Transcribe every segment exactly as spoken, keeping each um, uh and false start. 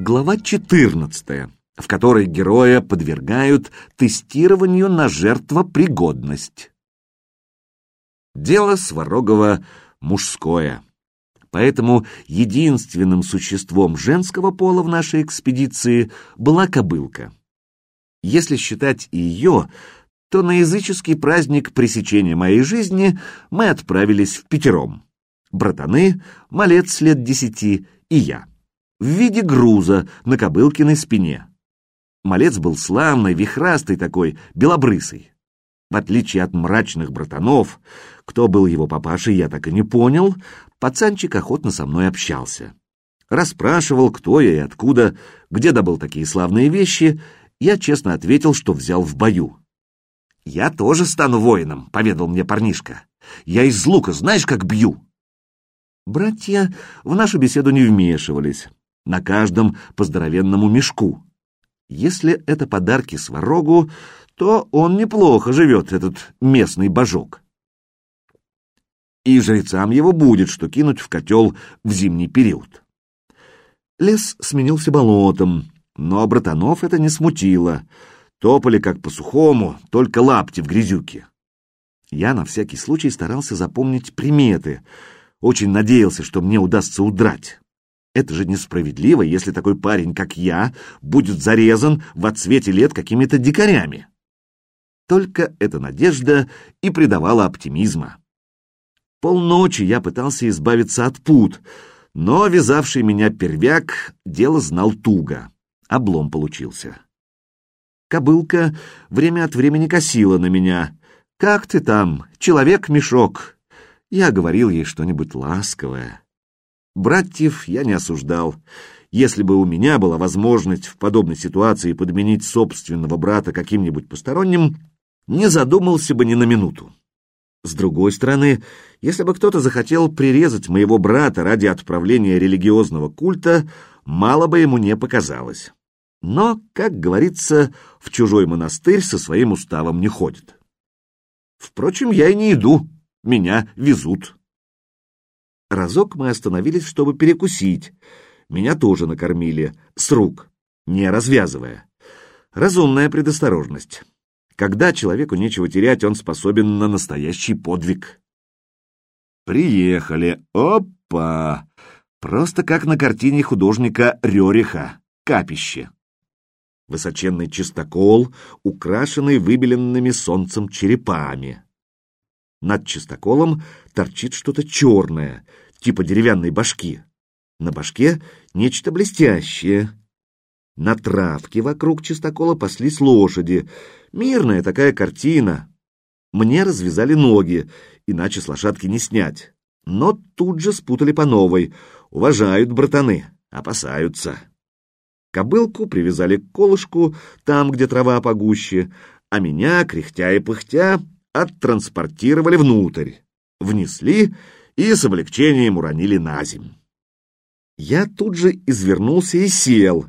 Глава четырнадцатая, в которой героя подвергают тестированию на жертвопригодность. Дело Сварогова мужское, поэтому единственным существом женского пола в нашей экспедиции была кобылка. Если считать ее, то на языческий праздник пресечения моей жизни мы отправились впятером. Братаны, малец лет десяти и я. В виде груза на кобылкиной спине. Малец был славный, вихрастый такой, белобрысый. В отличие от мрачных братанов, кто был его папашей, я так и не понял, пацанчик охотно со мной общался. Расспрашивал, кто я и откуда, где добыл такие славные вещи. Я честно ответил, что взял в бою. «Я тоже стану воином», — поведал мне парнишка. «Я из лука, знаешь, как бью?» Братья в нашу беседу не вмешивались. На каждом по здоровенному мешку. Если это подарки Сварогу, то он неплохо живет, этот местный божок. И жрецам его будет, что кинуть в котел в зимний период. Лес сменился болотом, но братанов это не смутило. Топали как по сухому, только лапти в грязюке. Я на всякий случай старался запомнить приметы. Очень надеялся, что мне удастся удрать. Это же несправедливо, если такой парень, как я, будет зарезан в отсвете лет какими-то дикарями. Только эта надежда и придавала оптимизма. Полночи я пытался избавиться от пут, но вязавший меня первяк дело знал туго. Облом получился. Кобылка время от времени косила на меня. «Как ты там, человек-мешок?» Я говорил ей что-нибудь ласковое. Братьев я не осуждал. Если бы у меня была возможность в подобной ситуации подменить собственного брата каким-нибудь посторонним, не задумался бы ни на минуту. С другой стороны, если бы кто-то захотел прирезать моего брата ради отправления религиозного культа, мало бы ему не показалось. Но, как говорится, в чужой монастырь со своим уставом не ходит. Впрочем, я и не иду, меня везут. Разок мы остановились, чтобы перекусить. Меня тоже накормили, с рук, не развязывая. Разумная предосторожность. Когда человеку нечего терять, он способен на настоящий подвиг. Приехали. Опа! Просто как на картине художника Рёриха «Капище». Высоченный чистокол, украшенный выбеленными солнцем черепами. Над чистоколом торчит что-то черное, типа деревянной башки. На башке нечто блестящее. На травке вокруг чистокола паслись лошади. Мирная такая картина. Мне развязали ноги, иначе с лошадки не снять. Но тут же спутали по новой. Уважают братаны, опасаются. Кобылку привязали к колышку, там, где трава погуще, а меня, кряхтя и пыхтя, оттранспортировали внутрь, внесли и с облегчением уронили на земь. Я тут же извернулся и сел.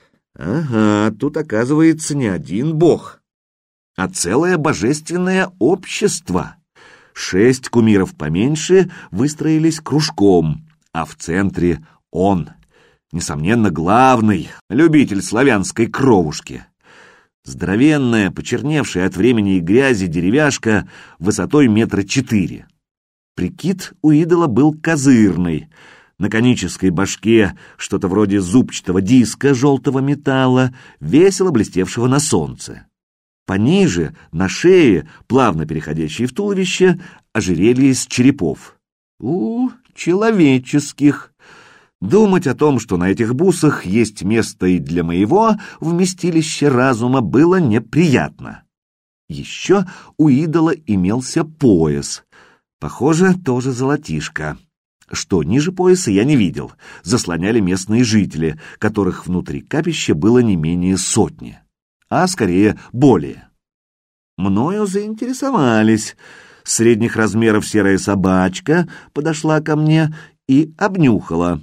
Ага, тут, оказывается, не один бог, а целое божественное общество. Шесть кумиров поменьше выстроились кружком, а в центре он, несомненно, главный любитель славянской кровушки. Здоровенная, почерневшая от времени и грязи деревяшка высотой метра четыре. Прикид у идола был козырный. На конической башке что-то вроде зубчатого диска желтого металла, весело блестевшего на солнце. Пониже, на шее, плавно переходящей в туловище, ожерелье из черепов. У, человеческих. Думать о том, что на этих бусах есть место и для моего вместилища разума, было неприятно. Еще у идола имелся пояс. Похоже, тоже золотишко. Что ниже пояса я не видел. Заслоняли местные жители, которых внутри капища было не менее сотни. А скорее более. Мною заинтересовались. Средних размеров серая собачка подошла ко мне и обнюхала.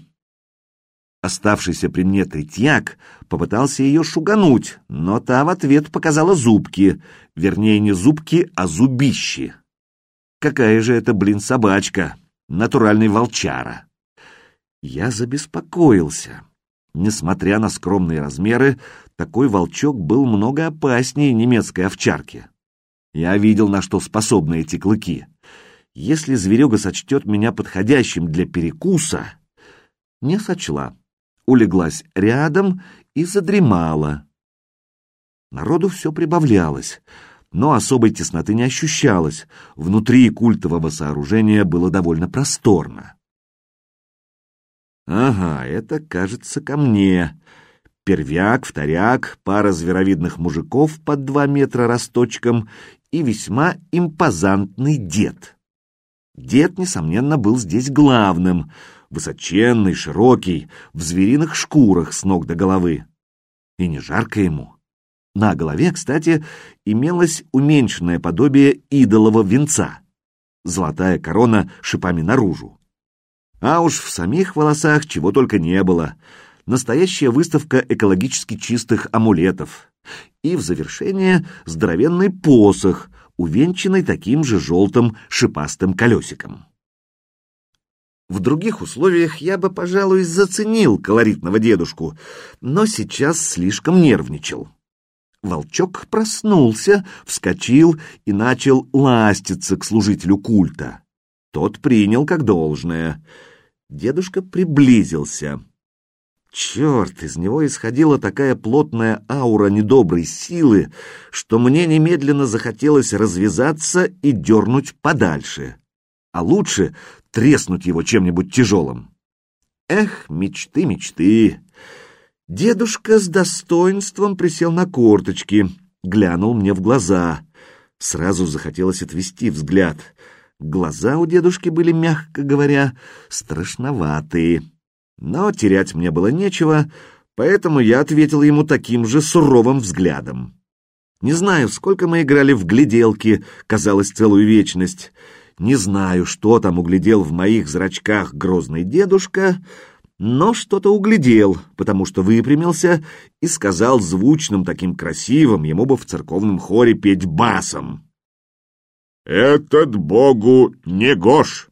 Оставшийся при мне третьяк попытался ее шугануть, но та в ответ показала зубки, вернее не зубки, а зубищи. Какая же это, блин, собачка, натуральный волчара. Я забеспокоился. Несмотря на скромные размеры, такой волчок был много опаснее немецкой овчарки. Я видел, на что способны эти клыки. Если зверюга сочтет меня подходящим для перекуса, не сочла, улеглась рядом и задремала. Народу все прибавлялось, но особой тесноты не ощущалось, внутри культового сооружения было довольно просторно. Ага, это, кажется, ко мне. Первяк, вторяк, пара зверовидных мужиков под два метра росточком и весьма импозантный дед. Дед, несомненно, был здесь главным, высоченный, широкий, в звериных шкурах с ног до головы. И не жарко ему. На голове, кстати, имелось уменьшенное подобие идолова венца, золотая корона шипами наружу. А уж в самих волосах чего только не было. Настоящая выставка экологически чистых амулетов. И в завершение здоровенный посох, увенчанный таким же желтым шипастым колесиком. В других условиях я бы, пожалуй, заценил колоритного дедушку, но сейчас слишком нервничал. Волчок проснулся, вскочил и начал ластиться к служителю культа. Тот принял как должное. Дедушка приблизился. Черт, из него исходила такая плотная аура недоброй силы, что мне немедленно захотелось развязаться и дернуть подальше, а лучше треснуть его чем-нибудь тяжелым. Эх, мечты, мечты! Дедушка с достоинством присел на корточки, глянул мне в глаза. Сразу захотелось отвести взгляд. Глаза у дедушки были, мягко говоря, страшноватые. Но терять мне было нечего, поэтому я ответил ему таким же суровым взглядом. Не знаю, сколько мы играли в гляделки, казалось, целую вечность. Не знаю, что там углядел в моих зрачках грозный дедушка, но что-то углядел, потому что выпрямился и сказал звучным, таким красивым, ему бы в церковном хоре петь басом: «Этот Богу не гож!»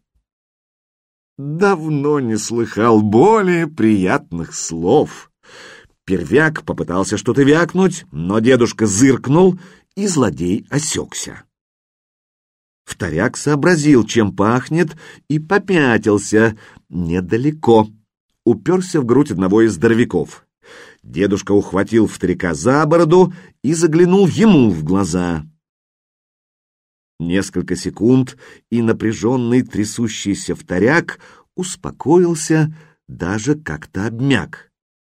Давно не слыхал более приятных слов. Первяк попытался что-то вякнуть, но дедушка зыркнул, и злодей осекся. Вторяк сообразил, чем пахнет, и попятился недалеко. Уперся в грудь одного из здоровяков. Дедушка ухватил вторяка за бороду и заглянул ему в глаза. Несколько секунд, и напряженный трясущийся вторяк успокоился, даже как-то обмяк.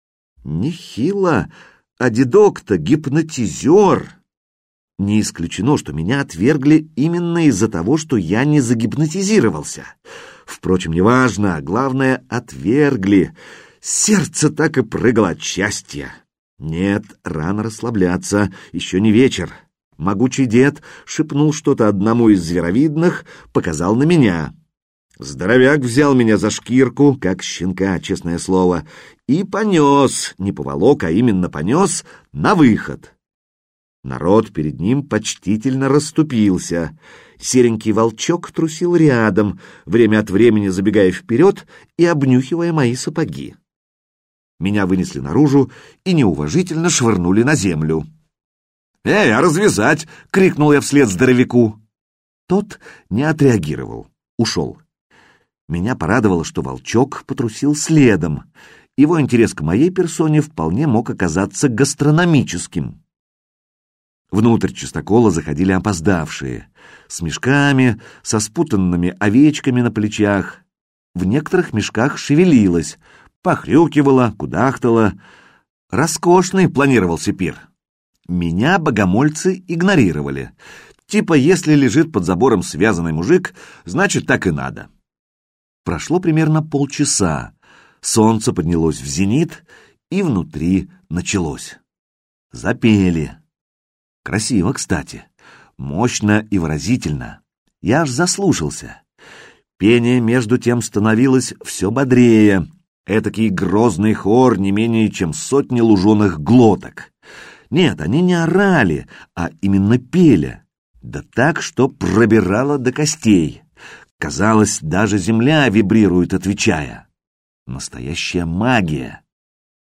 Нехило, а дедок-то гипнотизер. Не исключено, что меня отвергли именно из-за того, что я не загипнотизировался. Впрочем, неважно, главное, отвергли. Сердце так и прыгало от счастья. Нет, рано расслабляться, еще не вечер. Могучий дед шепнул что-то одному из зверовидных, показал на меня. Здоровяк взял меня за шкирку, как щенка, честное слово, и понес, не поволок, а именно понес, на выход. Народ перед ним почтительно расступился. Серенький волчок трусил рядом, время от времени забегая вперед и обнюхивая мои сапоги. Меня вынесли наружу и неуважительно швырнули на землю. «Эй, а развязать!» — крикнул я вслед здоровяку. Тот не отреагировал, ушел. Меня порадовало, что волчок потрусил следом. Его интерес к моей персоне вполне мог оказаться гастрономическим. Внутрь чистокола заходили опоздавшие, с мешками, со спутанными овечками на плечах. В некоторых мешках шевелилось, похрюкивало, кудахтало. Роскошный планировался пир. Меня богомольцы игнорировали. Типа, если лежит под забором связанный мужик, значит, так и надо. Прошло примерно полчаса. Солнце поднялось в зенит, и внутри началось. Запели. Красиво, кстати. Мощно и выразительно. Я аж заслушался. Пение, между тем, становилось все бодрее. Этакий грозный хор не менее чем сотни луженых глоток. Нет, они не орали, а именно пели. Да так, что пробирало до костей. Казалось, даже земля вибрирует, отвечая. Настоящая магия.